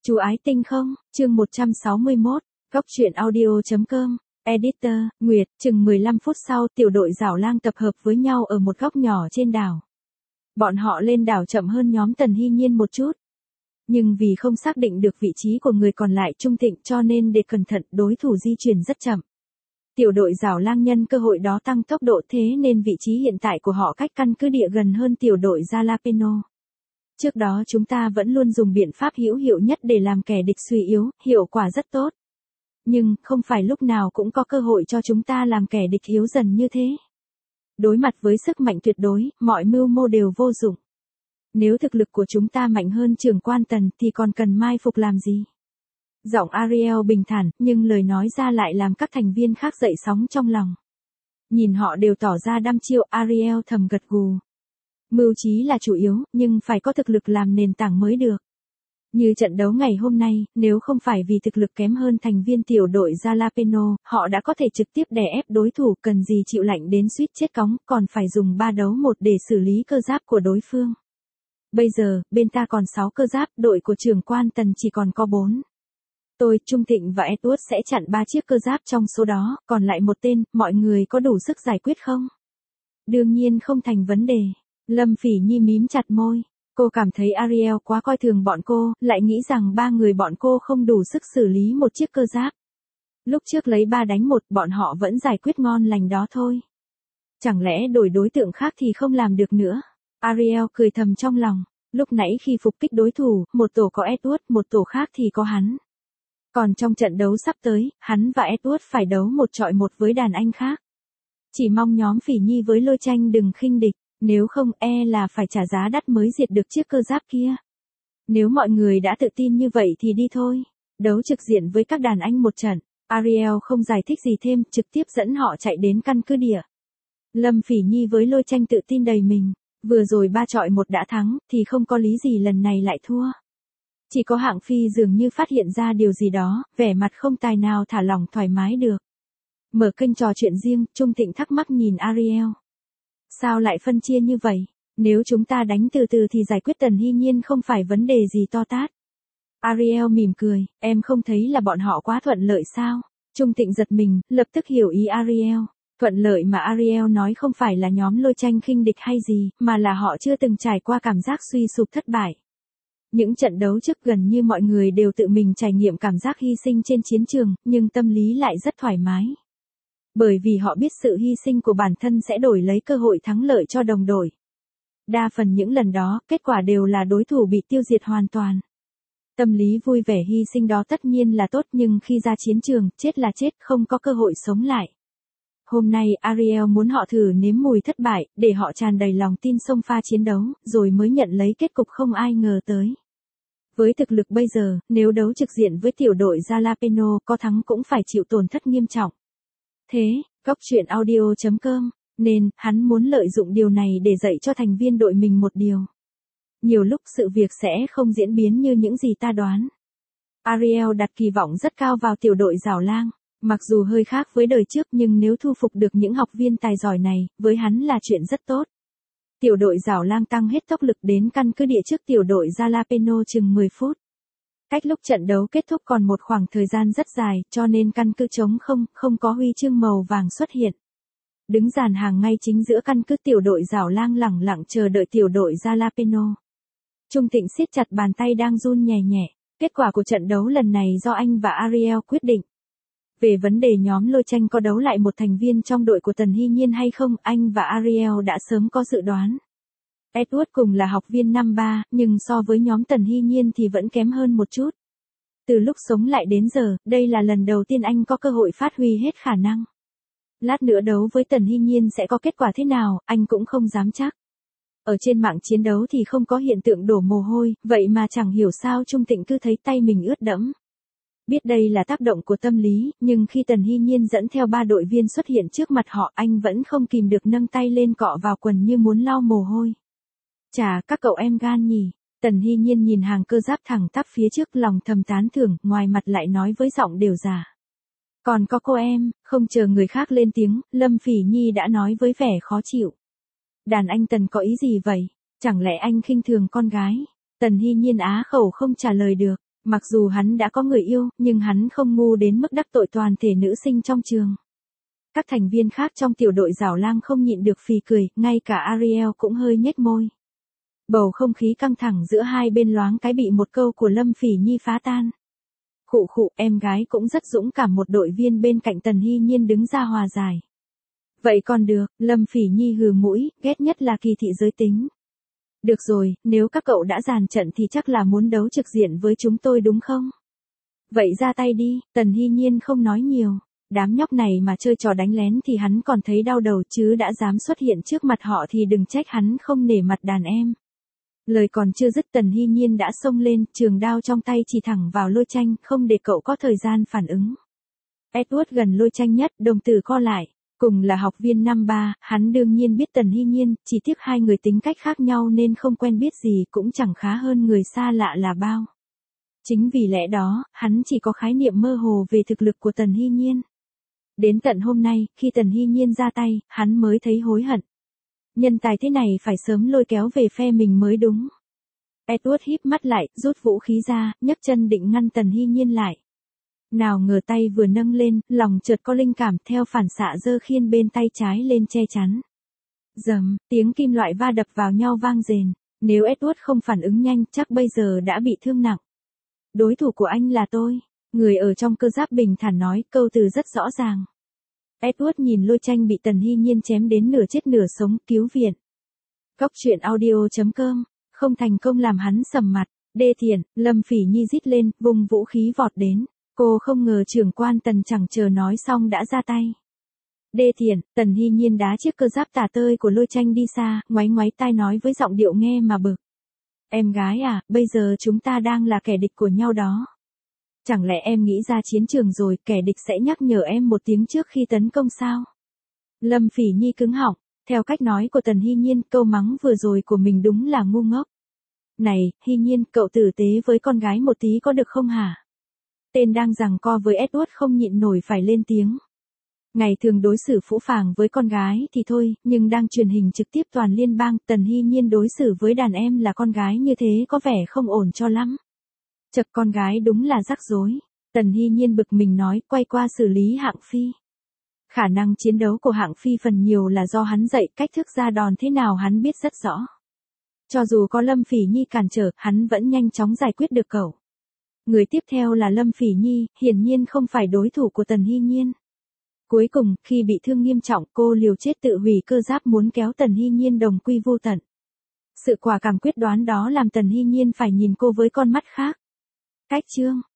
Chú ái tinh không, chương 161, góc truyện audio.com, editor, Nguyệt, chừng 15 phút sau tiểu đội Giảo Lang tập hợp với nhau ở một góc nhỏ trên đảo. Bọn họ lên đảo chậm hơn nhóm Tần Hy Nhiên một chút. Nhưng vì không xác định được vị trí của người còn lại Trung Thịnh cho nên để cẩn thận đối thủ di chuyển rất chậm. Tiểu đội Giảo Lang nhân cơ hội đó tăng tốc độ thế nên vị trí hiện tại của họ cách căn cứ địa gần hơn tiểu đội Jalapeno. Trước đó chúng ta vẫn luôn dùng biện pháp hữu hiệu nhất để làm kẻ địch suy yếu, hiệu quả rất tốt. Nhưng, không phải lúc nào cũng có cơ hội cho chúng ta làm kẻ địch yếu dần như thế. Đối mặt với sức mạnh tuyệt đối, mọi mưu mô đều vô dụng. Nếu thực lực của chúng ta mạnh hơn trưởng quan Tần thì còn cần mai phục làm gì? Giọng Ariel bình thản, nhưng lời nói ra lại làm các thành viên khác dậy sóng trong lòng. Nhìn họ đều tỏ ra đăm chiêu, Ariel thầm gật gù. Mưu trí là chủ yếu, nhưng phải có thực lực làm nền tảng mới được. Như trận đấu ngày hôm nay, nếu không phải vì thực lực kém hơn thành viên tiểu đội Jalapeno, họ đã có thể trực tiếp đè ép đối thủ, cần gì chịu lạnh đến suýt chết cóng, còn phải dùng 3 đấu 1 để xử lý cơ giáp của đối phương. Bây giờ, bên ta còn 6 cơ giáp, đội của trưởng quan Tần chỉ còn có 4. Tôi, Trung Thịnh và Edward sẽ chặn 3 chiếc cơ giáp trong số đó, còn lại một tên, mọi người có đủ sức giải quyết không? Đương nhiên không thành vấn đề. Lâm Phỉ Nhi mím chặt môi. Cô cảm thấy Ariel quá coi thường bọn cô, lại nghĩ rằng 3 người bọn cô không đủ sức xử lý một chiếc cơ giáp. Lúc trước lấy 3 đánh 1 bọn họ vẫn giải quyết ngon lành đó thôi. Chẳng lẽ đổi đối tượng khác thì không làm được nữa? Ariel cười thầm trong lòng. Lúc nãy khi phục kích đối thủ, một tổ có Edward, một tổ khác thì có hắn. Còn trong trận đấu sắp tới, hắn và Edward phải đấu 1 chọi 1 với đàn anh khác. Chỉ mong nhóm Phỉ Nhi với Lôi Tranh đừng khinh địch. Nếu không là phải trả giá đắt mới diệt được chiếc cơ giáp kia. Nếu mọi người đã tự tin như vậy thì đi thôi. Đấu trực diện với các đàn anh một trận. Ariel không giải thích gì thêm, trực tiếp dẫn họ chạy đến căn cứ địa. Lâm Phỉ Nhi với Lôi Tranh tự tin đầy mình. Vừa rồi 3 chọi 1 đã thắng, thì không có lý gì lần này lại thua. Chỉ có Hạng Phi dường như phát hiện ra điều gì đó, vẻ mặt không tài nào thả lỏng thoải mái được. Mở kênh trò chuyện riêng, Trung Thịnh thắc mắc nhìn Ariel. Sao lại phân chia như vậy? Nếu chúng ta đánh từ từ thì giải quyết Tần Hy Nhiên không phải vấn đề gì to tát. Ariel mỉm cười, em không thấy là bọn họ quá thuận lợi sao? Trung Thịnh giật mình, lập tức hiểu ý Ariel. Thuận lợi mà Ariel nói không phải là nhóm Lôi Tranh khinh địch hay gì, mà là họ chưa từng trải qua cảm giác suy sụp thất bại. Những trận đấu trước gần như mọi người đều tự mình trải nghiệm cảm giác hy sinh trên chiến trường, nhưng tâm lý lại rất thoải mái. Bởi vì họ biết sự hy sinh của bản thân sẽ đổi lấy cơ hội thắng lợi cho đồng đội. Đa phần những lần đó, kết quả đều là đối thủ bị tiêu diệt hoàn toàn. Tâm lý vui vẻ hy sinh đó tất nhiên là tốt, nhưng khi ra chiến trường, chết là chết, không có cơ hội sống lại. Hôm nay Ariel muốn họ thử nếm mùi thất bại, để họ tràn đầy lòng tin xông pha chiến đấu, rồi mới nhận lấy kết cục không ai ngờ tới. Với thực lực bây giờ, nếu đấu trực diện với tiểu đội Jalapeno, có thắng cũng phải chịu tổn thất nghiêm trọng. Thế, góc truyện audio.com, nên, hắn muốn lợi dụng điều này để dạy cho thành viên đội mình một điều. Nhiều lúc sự việc sẽ không diễn biến như những gì ta đoán. Ariel đặt kỳ vọng rất cao vào tiểu đội Giảo Lang. Mặc dù hơi khác với đời trước nhưng nếu thu phục được những học viên tài giỏi này, với hắn là chuyện rất tốt. Tiểu đội Giảo Lang tăng hết tốc lực đến căn cứ địa trước tiểu đội Jalapeno chừng 10 phút. Cách lúc trận đấu kết thúc còn một khoảng thời gian rất dài, cho nên căn cứ trống không có huy chương màu vàng xuất hiện. Đứng dàn hàng ngay chính giữa căn cứ tiểu đội Giảo Lang lẳng lặng chờ đợi tiểu đội Jalapeno. Trung Thịnh siết chặt bàn tay đang run nhẹ nhẹ. Kết quả của trận đấu lần này do anh và Ariel quyết định. Về vấn đề nhóm Lôi Tranh có đấu lại một thành viên trong đội của Tần Hy Nhiên hay không, anh và Ariel đã sớm có dự đoán. Edward cùng là học viên năm 3, nhưng so với nhóm Tần Hy Nhiên thì vẫn kém hơn một chút. Từ lúc sống lại đến giờ, đây là lần đầu tiên anh có cơ hội phát huy hết khả năng. Lát nữa đấu với Tần Hy Nhiên sẽ có kết quả thế nào, anh cũng không dám chắc. Ở trên mạng chiến đấu thì không có hiện tượng đổ mồ hôi, vậy mà chẳng hiểu sao Trung Thịnh cứ thấy tay mình ướt đẫm. Biết đây là tác động của tâm lý, nhưng khi Tần Hy Nhiên dẫn theo 3 đội viên xuất hiện trước mặt họ, anh vẫn không kìm được nâng tay lên cọ vào quần như muốn lau mồ hôi. Chà, các cậu em gan nhỉ. Tần Hy Nhiên nhìn hàng cơ giáp thẳng tắp phía trước, lòng thầm tán thưởng, ngoài mặt lại nói với giọng đều giả. Còn có cô em, không chờ người khác lên tiếng, Lâm Phỉ Nhi đã nói với vẻ khó chịu. Đàn anh Tần có ý gì vậy? Chẳng lẽ anh khinh thường con gái? Tần Hy Nhiên á khẩu không trả lời được. Mặc dù hắn đã có người yêu, nhưng hắn không ngu đến mức đắc tội toàn thể nữ sinh trong trường. Các thành viên khác trong tiểu đội Giảo Lang không nhịn được phì cười, ngay cả Ariel cũng hơi nhếch môi. Bầu không khí căng thẳng giữa hai bên loáng cái bị một câu của Lâm Phỉ Nhi phá tan. Khụ khụ, em gái cũng rất dũng cảm, một đội viên bên cạnh Tần Hy Nhiên đứng ra hòa giải. Vậy còn được, Lâm Phỉ Nhi hừ mũi, ghét nhất là kỳ thị giới tính. Được rồi, nếu các cậu đã dàn trận thì chắc là muốn đấu trực diện với chúng tôi đúng không? Vậy ra tay đi, Tần Hy Nhiên không nói nhiều. Đám nhóc này mà chơi trò đánh lén thì hắn còn thấy đau đầu, chứ đã dám xuất hiện trước mặt họ thì đừng trách hắn không nể mặt đàn em. Lời còn chưa dứt Tần Hy Nhiên đã xông lên, trường đao trong tay chỉ thẳng vào Lôi Tranh, không để cậu có thời gian phản ứng. Edward gần Lôi Tranh nhất, đồng tử co lại. Cùng là học viên năm 3, hắn đương nhiên biết Tần Hy Nhiên, chỉ tiếc hai người tính cách khác nhau nên không quen biết gì, cũng chẳng khá hơn người xa lạ là bao. Chính vì lẽ đó, hắn chỉ có khái niệm mơ hồ về thực lực của Tần Hy Nhiên. Đến tận hôm nay, khi Tần Hy Nhiên ra tay, hắn mới thấy hối hận. Nhân tài thế này phải sớm lôi kéo về phe mình mới đúng. Edward híp mắt lại, rút vũ khí ra, nhấc chân định ngăn Tần Hy Nhiên lại. Nào ngờ tay vừa nâng lên, lòng chợt có linh cảm, theo phản xạ giơ khiên bên tay trái lên che chắn. Rầm, tiếng kim loại va đập vào nhau vang rền. Nếu Edward không phản ứng nhanh, chắc bây giờ đã bị thương nặng. Đối thủ của anh là tôi. Người ở trong cơ giáp bình thản nói, câu từ rất rõ ràng. Edward nhìn Lôi Tranh bị Tần Hy Nhiên chém đến nửa chết nửa sống, cứu viện. Góc truyện audio.com, không thành công làm hắn sầm mặt. Đê tiện, Lâm Phỉ Nhi rít lên, vùng vũ khí vọt đến. Cô không ngờ trưởng quan Tần chẳng chờ nói xong đã ra tay. Đê tiện, Tần Hy Nhiên đá chiếc cơ giáp tả tơi của Lôi Tranh đi xa, ngoáy ngoáy tai nói với giọng điệu nghe mà bực. Em gái à, bây giờ chúng ta đang là kẻ địch của nhau đó. Chẳng lẽ em nghĩ ra chiến trường rồi, kẻ địch sẽ nhắc nhở em một tiếng trước khi tấn công sao? Lâm Phỉ Nhi cứng họng, theo cách nói của Tần Hy Nhiên, câu mắng vừa rồi của mình đúng là ngu ngốc. Này, Hy Nhiên, cậu tử tế với con gái một tí có được không hả? Tên đang giằng co với Edward không nhịn nổi phải lên tiếng. Ngày thường đối xử phũ phàng với con gái thì thôi, nhưng đang truyền hình trực tiếp toàn liên bang, Tần Hy Nhiên đối xử với đàn em là con gái như thế có vẻ không ổn cho lắm. Chật, con gái đúng là rắc rối. Tần Hy Nhiên bực mình nói, quay qua xử lý Hạng Phi. Khả năng chiến đấu của Hạng Phi phần nhiều là do hắn dạy, cách thức ra đòn thế nào hắn biết rất rõ. Cho dù có Lâm Phỉ Nhi cản trở, hắn vẫn nhanh chóng giải quyết được cậu. Người tiếp theo là Lâm Phỉ Nhi, hiển nhiên không phải đối thủ của Tần Hy Nhiên. Cuối cùng, khi bị thương nghiêm trọng, cô liều chết tự hủy cơ giáp muốn kéo Tần Hy Nhiên đồng quy vô tận. Sự quả cảm quyết đoán đó làm Tần Hy Nhiên phải nhìn cô với con mắt khác. Cách chương